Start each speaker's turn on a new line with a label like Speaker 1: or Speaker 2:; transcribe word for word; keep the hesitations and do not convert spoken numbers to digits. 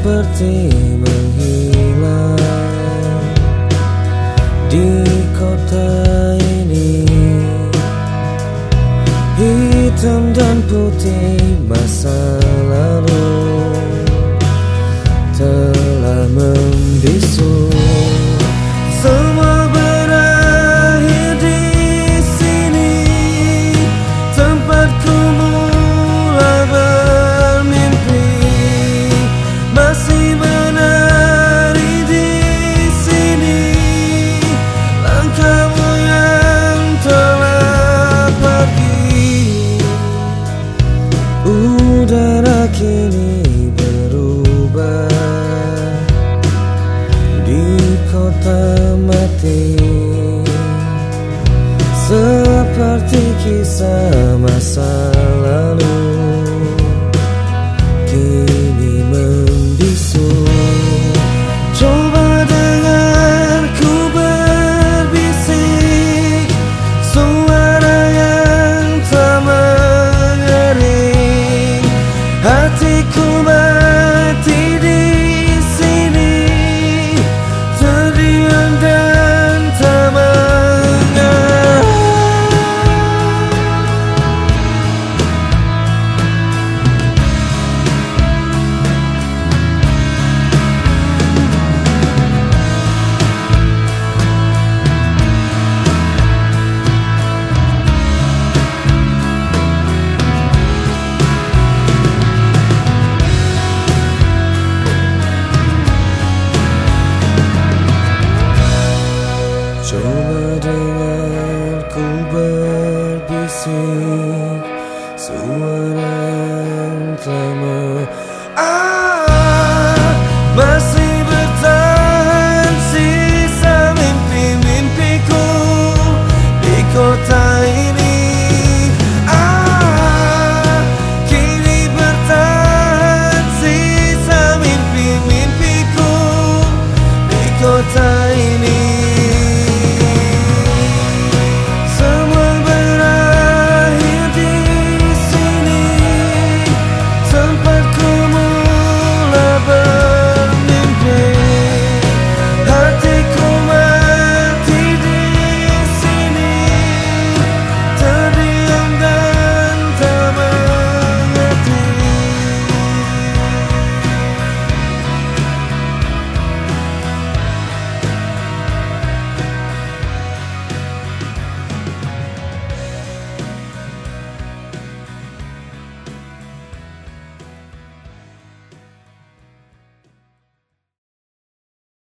Speaker 1: seperti menghilang di kota ini. Hitam dan putih masa lalu telah membisu. Semua berakhir di sini, tempatku mulai bermimpi, masih menari di sini. Langkahmu yang telah pergi, udara kini berubah di kota mati, seperti kisah masa lalu kini membisu. Coba dengarku berbisik, suara yang tak mengering. Hatiku mati di sini, terdiam dan tak mengerti. Coba dengarku berbisik, suara yang telah